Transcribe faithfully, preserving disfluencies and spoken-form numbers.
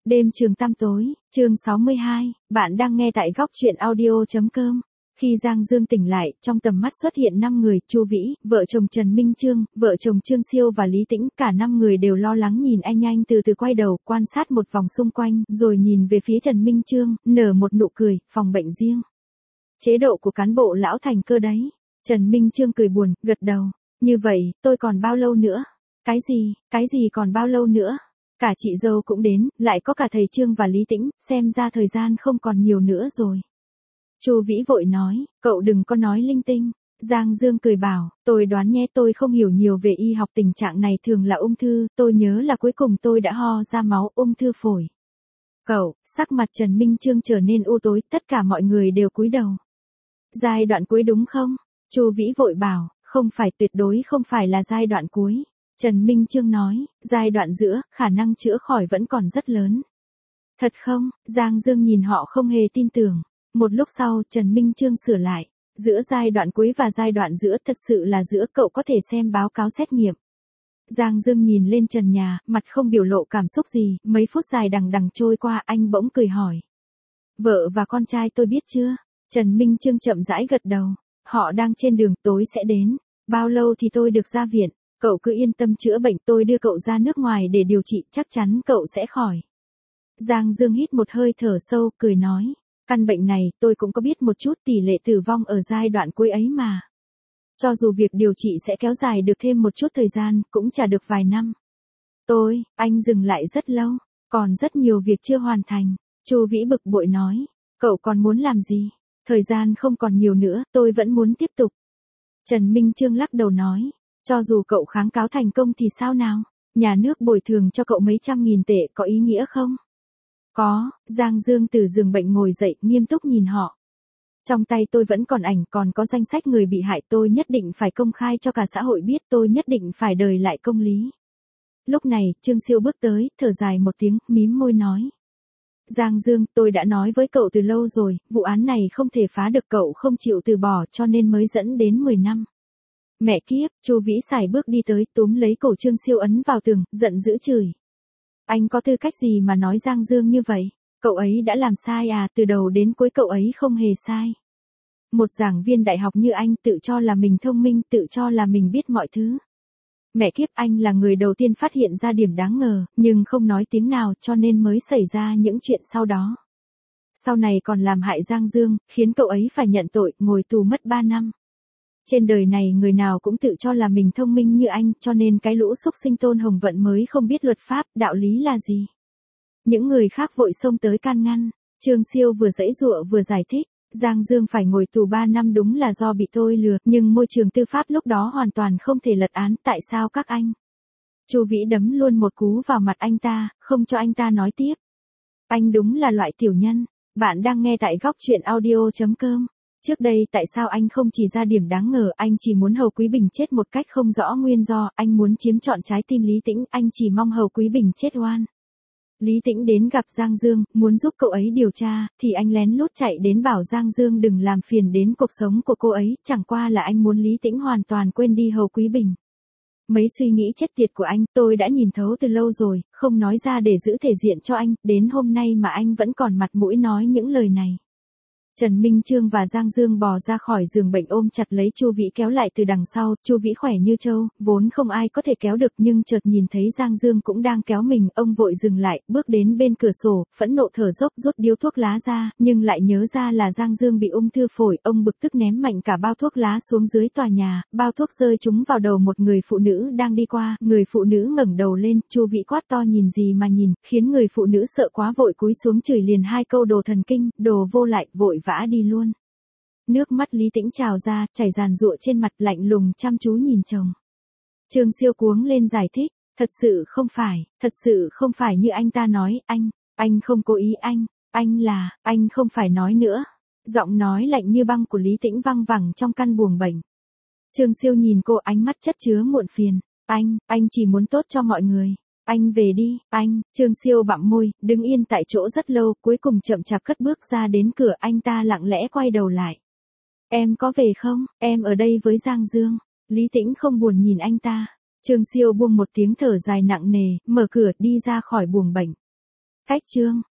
Đêm trường tăm tối, chương sáu mươi hai, bạn đang nghe tại góc truyện audio chấm com. Khi Giang Dương tỉnh lại, trong tầm mắt xuất hiện năm người, Chu Vĩ, vợ chồng Trần Minh Chương, vợ chồng Trương Siêu và Lý Tĩnh, cả năm người đều lo lắng nhìn anh anh từ từ quay đầu, quan sát một vòng xung quanh, rồi nhìn về phía Trần Minh Chương, nở một nụ cười, phòng bệnh riêng. Chế độ của cán bộ lão thành cơ đấy. Trần Minh Chương cười buồn, gật đầu. Như vậy, tôi còn bao lâu nữa? Cái gì, cái gì còn bao lâu nữa? Cả chị dâu cũng đến, lại có cả thầy Trương và Lý Tĩnh, xem ra thời gian không còn nhiều nữa rồi. Chu Vĩ vội nói, cậu đừng có nói linh tinh. Giang Dương cười bảo, tôi đoán nhé, tôi không hiểu nhiều về y học, tình trạng này thường là ung thư, tôi nhớ là cuối cùng tôi đã ho ra máu, ung thư phổi. Cậu, sắc mặt Trần Minh Chương trở nên u tối, tất cả mọi người đều cúi đầu. Giai đoạn cuối đúng không? Chu Vĩ vội bảo, không phải, tuyệt đối không phải là giai đoạn cuối. Trần Minh Chương nói, giai đoạn giữa, khả năng chữa khỏi vẫn còn rất lớn. Thật không? Giang Dương nhìn họ không hề tin tưởng. Một lúc sau, Trần Minh Chương sửa lại. Giữa giai đoạn cuối và giai đoạn giữa, thật sự là giữa, cậu có thể xem báo cáo xét nghiệm. Giang Dương nhìn lên trần nhà, mặt không biểu lộ cảm xúc gì, mấy phút dài đằng đằng trôi qua, anh bỗng cười hỏi. Vợ và con trai tôi biết chưa? Trần Minh Chương chậm rãi gật đầu. Họ đang trên đường, tối sẽ đến. Bao lâu thì tôi được ra viện? Cậu cứ yên tâm chữa bệnh, tôi đưa cậu ra nước ngoài để điều trị, chắc chắn cậu sẽ khỏi. Giang Dương hít một hơi thở sâu, cười nói. Căn bệnh này, tôi cũng có biết một chút, tỷ lệ tử vong ở giai đoạn cuối ấy mà. Cho dù việc điều trị sẽ kéo dài được thêm một chút thời gian, cũng chả được vài năm. Tôi, anh dừng lại rất lâu, còn rất nhiều việc chưa hoàn thành. Chu Vĩ bực bội nói. Cậu còn muốn làm gì? Thời gian không còn nhiều nữa, tôi vẫn muốn tiếp tục. Trần Minh Chương lắc đầu nói. Cho dù cậu kháng cáo thành công thì sao nào? Nhà nước bồi thường cho cậu mấy trăm nghìn tệ có ý nghĩa không? Có. Giang Dương từ giường bệnh ngồi dậy, nghiêm túc nhìn họ. Trong tay tôi vẫn còn ảnh, còn có danh sách người bị hại, tôi nhất định phải công khai cho cả xã hội biết, tôi nhất định phải đòi lại công lý. Lúc này, Trương Siêu bước tới, thở dài một tiếng, mím môi nói. Giang Dương, tôi đã nói với cậu từ lâu rồi, vụ án này không thể phá được, cậu không chịu từ bỏ cho nên mới dẫn đến mười năm. Mẹ kiếp, Chu Vĩ xài bước đi tới, túm lấy cổ Trương Siêu ấn vào tường, giận dữ chửi. Anh có tư cách gì mà nói Giang Dương như vậy? Cậu ấy đã làm sai à, từ đầu đến cuối cậu ấy không hề sai. Một giảng viên đại học như anh tự cho là mình thông minh, tự cho là mình biết mọi thứ. Mẹ kiếp, anh là người đầu tiên phát hiện ra điểm đáng ngờ, nhưng không nói tiếng nào cho nên mới xảy ra những chuyện sau đó. Sau này còn làm hại Giang Dương, khiến cậu ấy phải nhận tội, ngồi tù mất ba năm. Trên đời này người nào cũng tự cho là mình thông minh như anh, cho nên cái lũ xúc sinh Tôn Hồng Vận mới không biết luật pháp, đạo lý là gì. Những người khác vội xông tới can ngăn. Trương Siêu vừa giãy giụa vừa giải thích. Giang Dương phải ngồi tù ba năm đúng là do bị tôi lừa, nhưng môi trường tư pháp lúc đó hoàn toàn không thể lật án, tại sao các anh? Chu Vĩ đấm luôn một cú vào mặt anh ta, không cho anh ta nói tiếp. Anh đúng là loại tiểu nhân. Bạn đang nghe tại góc truyện audio chấm com. Trước đây tại sao anh không chỉ ra điểm đáng ngờ, anh chỉ muốn Hầu Quý Bình chết một cách không rõ nguyên do, anh muốn chiếm trọn trái tim Lý Tĩnh, anh chỉ mong Hầu Quý Bình chết oan. Lý Tĩnh đến gặp Giang Dương, muốn giúp cậu ấy điều tra, thì anh lén lút chạy đến bảo Giang Dương đừng làm phiền đến cuộc sống của cô ấy, chẳng qua là anh muốn Lý Tĩnh hoàn toàn quên đi Hầu Quý Bình. Mấy suy nghĩ chết tiệt của anh, tôi đã nhìn thấu từ lâu rồi, không nói ra để giữ thể diện cho anh, đến hôm nay mà anh vẫn còn mặt mũi nói những lời này. Trần Minh Chương và Giang Dương bò ra khỏi giường bệnh ôm chặt lấy Chu Vĩ kéo lại từ đằng sau, Chu Vĩ khỏe như trâu, vốn không ai có thể kéo được nhưng chợt nhìn thấy Giang Dương cũng đang kéo mình, ông vội dừng lại, bước đến bên cửa sổ, phẫn nộ thở dốc rút điếu thuốc lá ra, nhưng lại nhớ ra là Giang Dương bị ung thư phổi, ông bực tức ném mạnh cả bao thuốc lá xuống dưới tòa nhà, bao thuốc rơi trúng vào đầu một người phụ nữ đang đi qua, người phụ nữ ngẩng đầu lên, Chu Vĩ quát to nhìn gì mà nhìn, khiến người phụ nữ sợ quá vội cúi xuống chửi liền hai câu đồ thần kinh, đồ vô lại, vội vã đi luôn. Nước mắt Lý Tĩnh trào ra, chảy ràn rụa trên mặt, lạnh lùng chăm chú nhìn chồng. Trương Siêu cuống lên giải thích, thật sự không phải, thật sự không phải như anh ta nói, anh, anh không cố ý, anh, anh là, anh không phải nói nữa. Giọng nói lạnh như băng của Lý Tĩnh văng vẳng trong căn buồng bệnh. Trương Siêu nhìn cô, ánh mắt chất chứa muộn phiền, anh, anh chỉ muốn tốt cho mọi người. Anh về đi, anh, Trương Siêu bặm môi, đứng yên tại chỗ rất lâu, cuối cùng chậm chạp cất bước ra đến cửa, anh ta lặng lẽ quay đầu lại. Em có về không, em ở đây với Giang Dương. Lý Tĩnh không buồn nhìn anh ta. Trương Siêu buông một tiếng thở dài nặng nề, mở cửa đi ra khỏi buồng bệnh. Cách chương